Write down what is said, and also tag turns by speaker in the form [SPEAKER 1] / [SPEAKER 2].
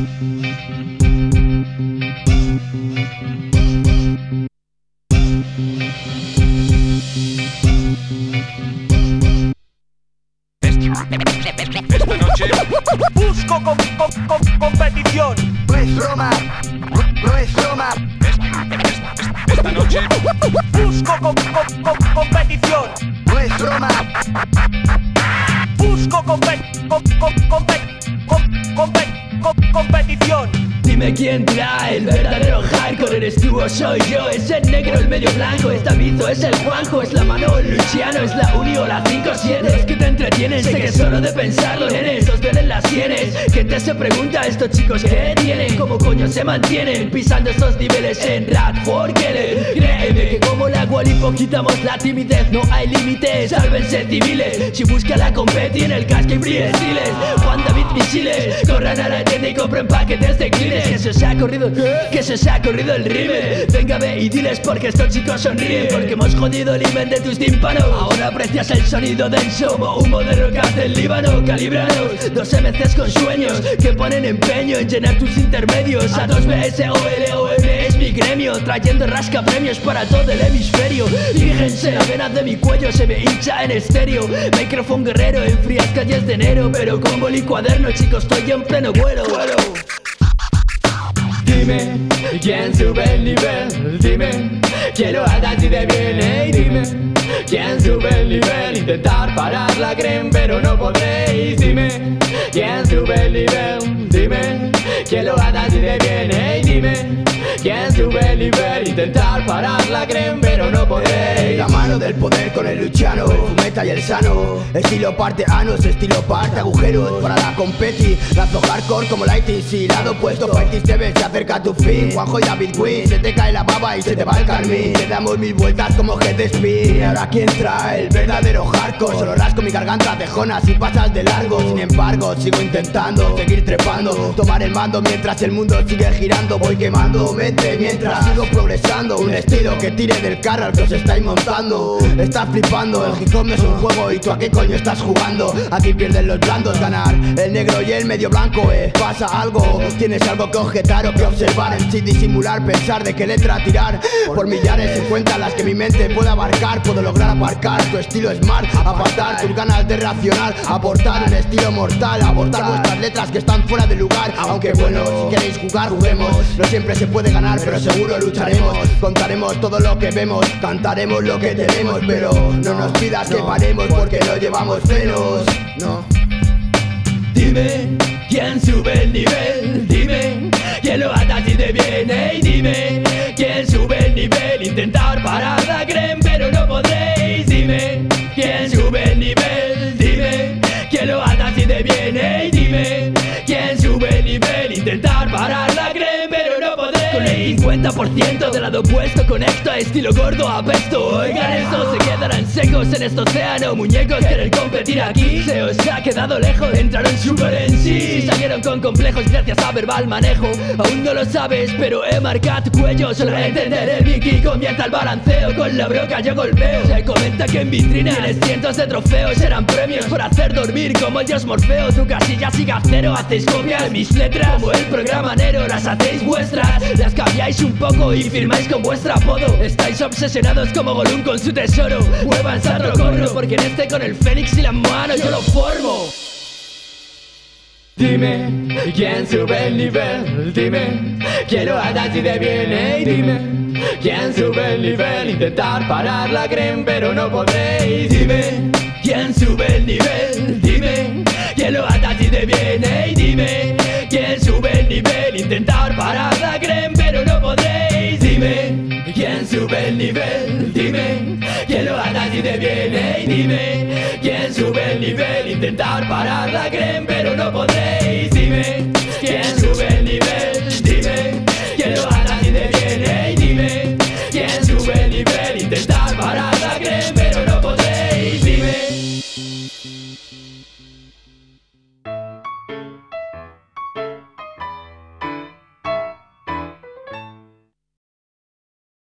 [SPEAKER 1] Esta noche
[SPEAKER 2] busco competición.
[SPEAKER 3] No es broma, no es broma.
[SPEAKER 1] Esta noche
[SPEAKER 2] Busco competición.
[SPEAKER 3] No es broma.
[SPEAKER 2] Busco competición.
[SPEAKER 4] Dime quién trae el verdadero hardcore. ¿Eres tú o soy yo? Es el negro, el medio blanco. Es Davido, es el Juanjo, es la mano o el Luciano. Es la Uni o la 5-7. Los que te entretienen, sé que solo de pensarlo tienes. Os duelen las sienes. Gente se pregunta, ¿estos chicos qué tienen? ¿Cómo coño se mantienen pisando estos niveles en Radford Keller? Créeme que como la Walipo quitamos la timidez. No hay límites, sálvense civiles. Si busca la competi en el casco y freestyles. Juan David misiles, corran a la tienda y compren paquetes de clines. Que se os ha corrido, que se os ha corrido el rime. Venga ve y diles porque estos chicos sonríen. Porque hemos jodido el imen de tus tímpanos. Ahora aprecias el sonido denso como humo de rocas del Líbano. Calibranos, dos MCs con sueños que ponen empeño en llenar tus intermedios. A 2BSOLOM es mi gremio, trayendo rasca premios para todo el hemisferio. Fíjense, la vena de mi cuello se me hincha en estéreo. Micrófono guerrero en frías calles de enero. Pero con boli cuaderno, chicos, estoy en pleno vuelo. Dime quién sube el nivel, dime quién lo haga así de bien, hey, dime quién sube el nivel. Intentar parar la crema pero no podréis. Dime quién sube el nivel, dime quién lo haga así de bien, hey, dime quién sube el nivel. Intentar parar la crema pero no podréis.
[SPEAKER 3] La mano del poder con el Luciano, el fumeta y el sano. Estilo parte anos, estilo parte agujeros. Para la competi, lazo hardcore como Lighting. Si lado opuesto, Fighting Seven se acerca a tu fin. Juanjo y David Win, se te cae la baba y se te va el carmín. Le damos 1000 vueltas como Head Spin. Y ahora quién trae el verdadero hardcore. Solo rasco mi garganta tejona si pasas de largo. Sin embargo, sigo intentando seguir trepando, tomar el mando mientras el mundo sigue girando. Voy quemando mente mientras sigo progresando. Un estilo que tire del carro al que os estáis montando. Estás flipando, el hip hop no es un juego y tú a qué coño estás jugando. Aquí pierden los blandos, ganar el negro y el medio blanco. Pasa algo, tienes algo que objetar o que observar. En sí disimular, pensar de qué letra tirar. Por millares en cuenta las que mi mente puede abarcar. Puedo lograr aparcar, tu estilo smart. Apartar tus ganas de racional. Aportar un estilo mortal. Abortar vuestras letras que están fuera de lugar. Aunque bueno, si queréis jugar, juguemos. No siempre se puede ganar, pero seguro lucharemos. Contaremos todo lo que vemos, cantaremos lo que tenemos. Pero no nos pidas que paremos porque no llevamos frenos. No.
[SPEAKER 4] Dime quién sube el nivel, dime quién lo hace así de bien, hey, dime quién sube el nivel. Intentar parar la crema pero no podréis. Dime quién sube el nivel, dime quién lo hace así de bien, hey, dime quién sube el nivel. Intentar parar la crema pero no podréis. Con el 50% del lado opuesto conecto a estilo gordo apesto. Oigan esto, se quedarán secos en este océano. Muñecos quieren competir aquí, se os ha quedado lejos. Entraron super en sí, salieron con complejos gracias a verbal manejo. Aún no lo sabes, pero he marcado tu cuello. Solo entender el Vicky comienza el balanceo. Con la broca yo golpeo. Se comenta que en vitrina tienes cientos de trofeos. Serán premios por hacer dormir como el dios Morfeo. Tu casilla sigue a cero, hacéis copias de mis letras como el programa Nero, las hacéis vuestras. Las cambiáis un poco y firmáis con vuestro apodo. Estáis obsesionados como Gollum con su tesoro. Muevan santo corro porque en este con el Fénix y la mano yo lo formo. Dime quién sube el nivel, dime quién lo hace así de bien, hey, dime quién sube el nivel. Intentar parar la crema pero no podréis. Dime quién sube el nivel, dime quién lo hace así de bien, hey, dime quién sube el nivel. Intentar parar la crema pero no podréis. Dime quién sube el nivel, dime quién lo hace así de bien, hey, dime quién sube el nivel. Intentar parar la crema pero no podréis. Dime quién sube el nivel, dime quién lo hace así de bien, hey, dime quién sube el nivel. Intentar parar la crema